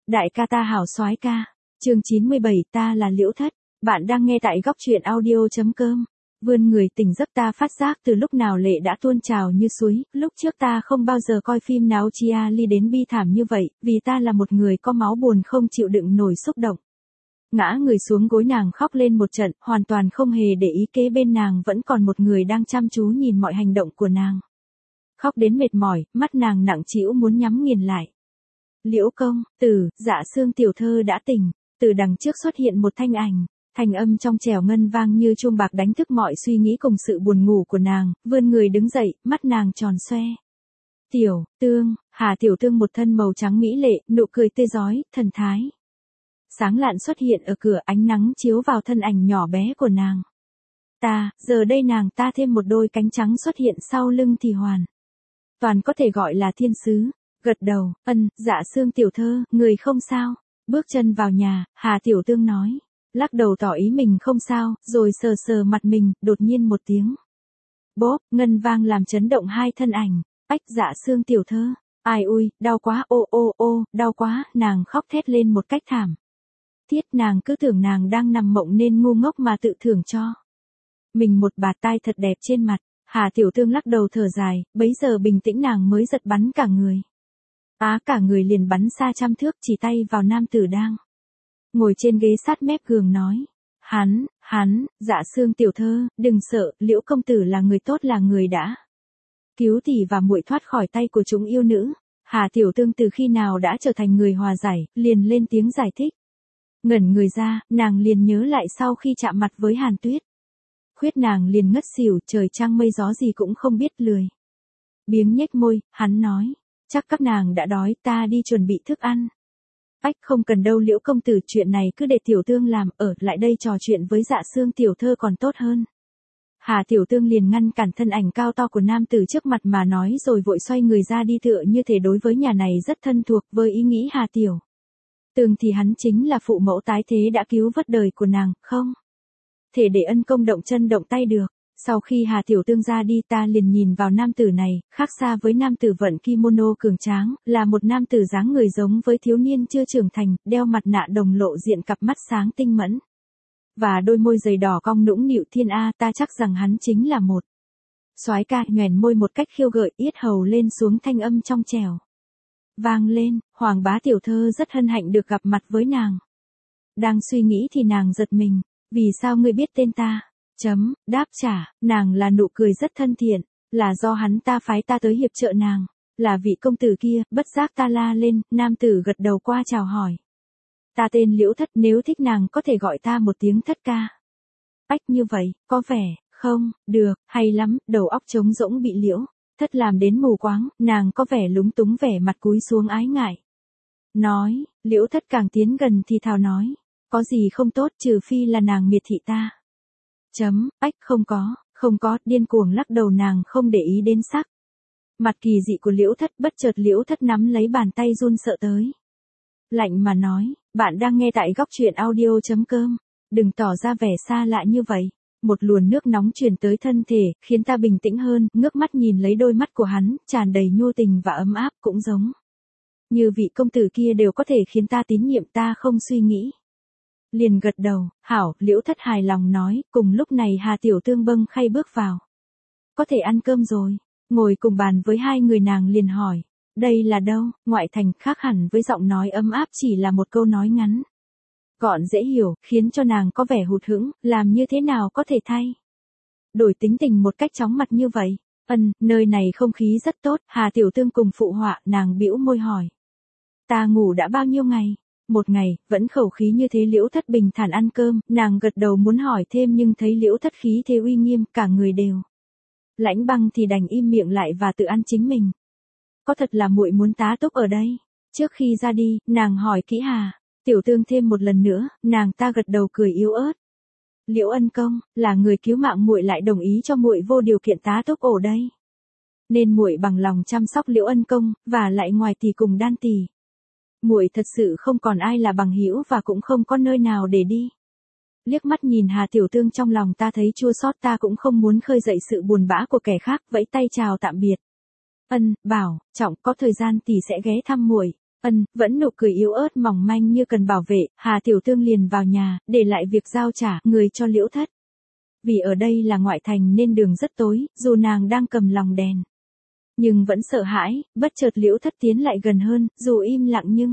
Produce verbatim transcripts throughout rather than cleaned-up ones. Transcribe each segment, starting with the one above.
Đại ca ta hảo soái ca. Chương chín mươi bảy, ta là Liễu Thất. Bạn đang nghe tại góc truyện audio chấm com. Vươn người tỉnh giấc, ta phát giác từ lúc nào lệ đã tuôn trào như suối, lúc trước ta không bao giờ coi phim nào chia ly đến bi thảm như vậy, vì ta là một người có máu buồn không chịu đựng nổi xúc động. Ngã người xuống gối nàng khóc lên một trận, hoàn toàn không hề để ý kế bên nàng vẫn còn một người đang chăm chú nhìn mọi hành động của nàng. Khóc đến mệt mỏi, mắt nàng nặng trĩu muốn nhắm nghiền lại. Liễu công tử, Dạ Xương tiểu thơ đã tỉnh. Từ đằng trước xuất hiện một thanh ảnh, thanh âm trong trẻo ngân vang như chuông bạc đánh thức mọi suy nghĩ cùng sự buồn ngủ của nàng, vươn người đứng dậy, mắt nàng tròn xoe. Tiểu Tương, Hà Tiểu Tương một thân màu trắng mỹ lệ, nụ cười tươi rói, thần thái sáng lạn xuất hiện ở cửa, ánh nắng chiếu vào thân ảnh nhỏ bé của nàng. Ta, giờ đây nàng ta thêm một đôi cánh trắng xuất hiện sau lưng thì hoàn toàn có thể gọi là thiên sứ. Gật đầu, ân, Dạ Xương tiểu thơ, người không sao. Bước chân vào nhà, Hà Tiểu Tương nói, lắc đầu tỏ ý mình không sao, rồi sờ sờ mặt mình, đột nhiên một tiếng bốp, ngân vang làm chấn động hai thân ảnh. Ách, Dạ Xương tiểu thơ, ai ui, đau quá, ô ô ô, đau quá, nàng khóc thét lên một cách thảm thiết. Nàng cứ tưởng nàng đang nằm mộng nên ngu ngốc mà tự thưởng cho mình một bạt tai thật đẹp trên mặt. Hà Tiểu Tương lắc đầu thở dài, bấy giờ bình tĩnh nàng mới giật bắn cả người. Á, cả người liền bắn xa trăm thước, chỉ tay vào nam tử đang ngồi trên ghế sát mép giường nói. Hắn, hắn, Dạ Xương tiểu thơ, đừng sợ, Liễu công tử là người tốt, là người đã cứu tỷ và muội thoát khỏi tay của chúng yêu nữ. Hà Tiểu Tương từ khi nào đã trở thành người hòa giải, liền lên tiếng giải thích. Ngẩn người ra, nàng liền nhớ lại sau khi chạm mặt với Hàn Tuyết. Khuyết nàng liền ngất xỉu, trời trăng mây gió gì cũng không biết, lười biếng nhếch môi, hắn nói. Chắc các nàng đã đói, ta đi chuẩn bị thức ăn. Ách, không cần đâu Liễu công tử, chuyện này cứ để Tiểu Tương làm, ở lại đây trò chuyện với Dạ Xương tiểu thơ còn tốt hơn. Hà Tiểu Tương liền ngăn cản thân ảnh cao to của nam tử trước mặt mà nói, rồi vội xoay người ra đi, tựa như thể đối với nhà này rất thân thuộc. Với ý nghĩ Hà Tiểu Tương thì hắn chính là phụ mẫu tái thế đã cứu vớt đời của nàng, không thể để ân công động chân động tay được. Sau khi Hà Tiểu Tương ra đi, ta liền nhìn vào nam tử này, khác xa với nam tử vận kimono cường tráng, là một nam tử dáng người giống với thiếu niên chưa trưởng thành, đeo mặt nạ đồng lộ diện cặp mắt sáng tinh mẫn và đôi môi dày đỏ cong nũng nịu. Thiên A, ta chắc rằng hắn chính là một soái ca. Nhoẻn môi một cách khiêu gợi, yết hầu lên xuống, thanh âm trong trẻo vang lên. Hoàng bá tiểu thơ rất hân hạnh được gặp mặt với nàng. Đang suy nghĩ thì nàng giật mình. Vì sao ngươi biết tên ta? Chấm, đáp trả, nàng là nụ cười rất thân thiện, là do hắn ta phái ta tới hiệp trợ nàng, là vị công tử kia. Bất giác ta la lên, nam tử gật đầu qua chào hỏi. Ta tên Liễu Thất, nếu thích nàng có thể gọi ta một tiếng Thất ca. Ách, như vậy, có vẻ, không, được, hay lắm. Đầu óc trống rỗng bị Liễu Thất làm đến mù quáng, nàng có vẻ lúng túng, vẻ mặt cúi xuống ái ngại nói. Liễu Thất càng tiến gần thì thào nói, có gì không tốt, trừ phi là nàng miệt thị ta. Chấm, ách, không có, không có. Điên cuồng lắc đầu, nàng không để ý đến sắc mặt kỳ dị của Liễu Thất. Bất chợt Liễu Thất nắm lấy bàn tay run sợ tới lạnh mà nói, bạn đang nghe tại góc truyện audio chấm com. Đừng tỏ ra vẻ xa lạ như vậy. Một luồn nước nóng truyền tới thân thể, khiến ta bình tĩnh hơn, ngước mắt nhìn lấy đôi mắt của hắn, tràn đầy nhu tình và ấm áp, cũng giống như vị công tử kia, đều có thể khiến ta tín nhiệm. Ta không suy nghĩ, liền gật đầu. Hảo, Liễu Thất hài lòng nói. Cùng lúc này Hà Tiểu Tương bâng khay bước vào. Có thể ăn cơm rồi. Ngồi cùng bàn với hai người, nàng liền hỏi, đây là đâu? Ngoại thành. Khác hẳn với giọng nói ấm áp, chỉ là một câu nói ngắn gọn dễ hiểu, khiến cho nàng có vẻ hụt hẫng. Làm như thế nào có thể thay đổi tính tình một cách chóng mặt như vậy? Ân, nơi này không khí rất tốt. Hà Tiểu Tương cùng phụ họa. Nàng bĩu môi hỏi, ta ngủ đã bao nhiêu ngày? Một ngày. Vẫn khẩu khí như thế. Liễu Thất bình thản ăn cơm. Nàng gật đầu muốn hỏi thêm, nhưng thấy Liễu Thất khí thế uy nghiêm, cả người đều lãnh băng, thì đành im miệng lại và tự ăn chính mình. Có thật là muội muốn tá túc ở đây? Trước khi ra đi, nàng hỏi kỹ Hà Tiểu Tương thêm một lần nữa. Nàng ta gật đầu cười yếu ớt. Liễu ân công là người cứu mạng muội, lại đồng ý cho muội vô điều kiện tá túc ở đây, nên muội bằng lòng chăm sóc Liễu ân công, và lại ngoài tỷ cùng đan tỷ, muội thật sự không còn ai là bằng hữu, và cũng không có nơi nào để đi. Liếc mắt nhìn Hà Tiểu Tương, trong lòng ta thấy chua xót. Ta cũng không muốn khơi dậy sự buồn bã của kẻ khác, vẫy tay chào tạm biệt. Ân, bảo trọng, có thời gian tỷ sẽ ghé thăm muội. Ân, vẫn nụ cười yếu ớt mỏng manh như cần bảo vệ, Hà Tiểu Thương liền vào nhà, để lại việc giao trả người cho Liễu Thất. Vì ở đây là ngoại thành nên đường rất tối, dù nàng đang cầm lòng đèn. Nhưng vẫn sợ hãi, bất chợt Liễu Thất tiến lại gần hơn, dù im lặng nhưng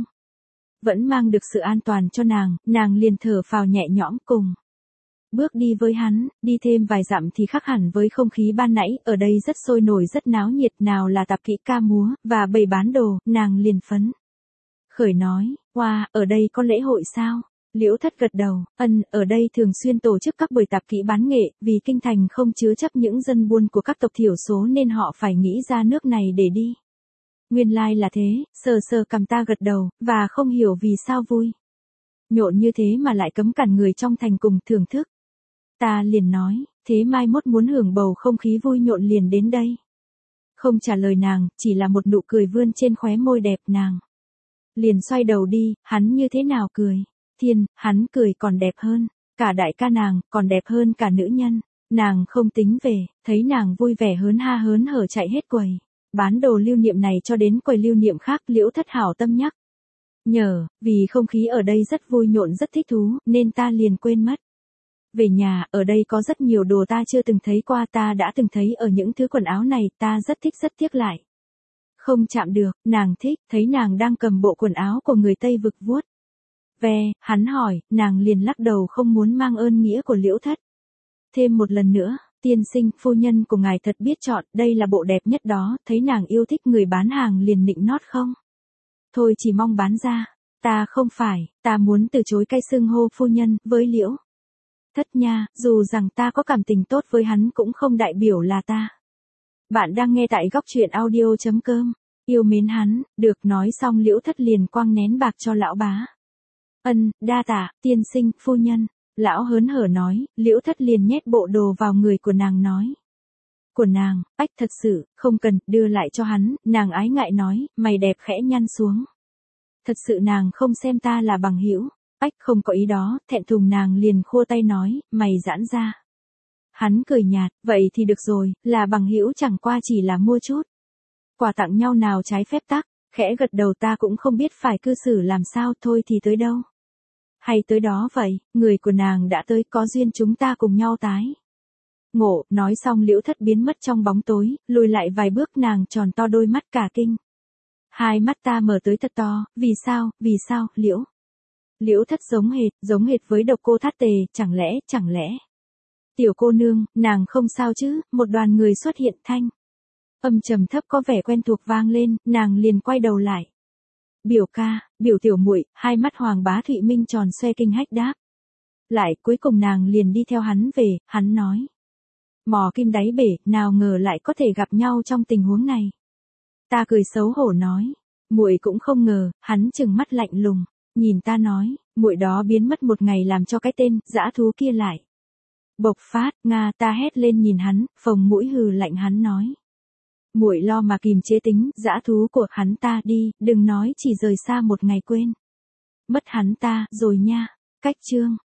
vẫn mang được sự an toàn cho nàng, nàng liền thở phào nhẹ nhõm cùng. Bước đi với hắn, đi thêm vài dặm thì khác hẳn với không khí ban nãy, ở đây rất sôi nổi rất náo nhiệt, nào là tạp kỹ ca múa, và bày bán đồ, nàng liền phấn khởi nói, wow, ở đây có lễ hội sao? Liễu Thất gật đầu, ân, ở đây thường xuyên tổ chức các buổi tạp kỹ bán nghệ, vì kinh thành không chứa chấp những dân buôn của các tộc thiểu số nên họ phải nghĩ ra nước này để đi. Nguyên lai là thế, sờ sờ cằm ta gật đầu, và không hiểu vì sao vui nhộn như thế mà lại cấm cản người trong thành cùng thưởng thức. Ta liền nói, thế mai mốt muốn hưởng bầu không khí vui nhộn liền đến đây. Không trả lời nàng, chỉ là một nụ cười vươn trên khóe môi đẹp nàng. Liền xoay đầu đi, hắn như thế nào cười? Thiên, hắn cười còn đẹp hơn, cả đại ca nàng, còn đẹp hơn cả nữ nhân. Nàng không tính về, thấy nàng vui vẻ hớn ha hớn hở chạy hết quầy. Bán đồ lưu niệm này cho đến quầy lưu niệm khác, Liễu Thất hảo tâm nhắc nhở, vì không khí ở đây rất vui nhộn rất thích thú, nên ta liền quên mất. Về nhà, ở đây có rất nhiều đồ ta chưa từng thấy qua, ta đã từng thấy ở những thứ quần áo này, ta rất thích rất tiếc lại. Không chạm được, nàng thích, thấy nàng đang cầm bộ quần áo của người Tây vực vuốt ve, hắn hỏi, nàng liền lắc đầu không muốn mang ơn nghĩa của Liễu Thất. Thêm một lần nữa, tiên sinh, phu nhân của ngài thật biết chọn, đây là bộ đẹp nhất đó, thấy nàng yêu thích người bán hàng liền nịnh nót không? Thôi chỉ mong bán ra, ta không phải, ta muốn từ chối cái xưng hô phu nhân, với Liễu Thất nha, dù rằng ta có cảm tình tốt với hắn cũng không đại biểu là ta. Bạn đang nghe tại góc truyện audio.com, yêu mến hắn, được nói xong Liễu Thất liền quăng nén bạc cho lão bá. Ân, đa tạ, tiên sinh, phu nhân. Lão hớn hở nói, Liễu Thất liền nhét bộ đồ vào người của nàng nói. Của nàng, ách thật sự, không cần, đưa lại cho hắn, nàng ái ngại nói, mày đẹp khẽ nhăn xuống. Thật sự nàng không xem ta là bằng hữu, ách không có ý đó, thẹn thùng nàng liền khua tay nói, mày giãn ra. Hắn cười nhạt, vậy thì được rồi, là bằng hữu chẳng qua chỉ là mua chút quà tặng nhau nào trái phép tắc, khẽ gật đầu ta cũng không biết phải cư xử làm sao, thôi thì tới đâu. Hay tới đó vậy, người của nàng đã tới, có duyên chúng ta cùng nhau tái ngộ, nói xong Liễu Thất biến mất trong bóng tối, lùi lại vài bước nàng tròn to đôi mắt cả kinh. Hai mắt ta mở tới thật to, vì sao, vì sao, Liễu? Liễu Thất giống hệt, giống hệt với độc cô Thát Tề, chẳng lẽ, chẳng lẽ. Tiểu cô nương, nàng không sao chứ, một đoàn người xuất hiện thanh. Âm trầm thấp có vẻ quen thuộc vang lên, nàng liền quay đầu lại. Biểu ca, biểu tiểu muội, hai mắt Hoàng Bá Thụy Minh tròn xoe kinh hách đáp. Lại, cuối cùng nàng liền đi theo hắn về, hắn nói. Mò kim đáy bể, nào ngờ lại có thể gặp nhau trong tình huống này. Ta cười xấu hổ nói, muội cũng không ngờ, hắn trừng mắt lạnh lùng, nhìn ta nói, muội đó biến mất một ngày làm cho cái tên dã thú kia lại bộc phát, nga, ta hét lên nhìn hắn, phồng mũi hừ lạnh hắn nói. Muội lo mà kìm chế tính dã thú của hắn ta đi, đừng nói chỉ rời xa một ngày quên mất hắn ta rồi nha. Cách chương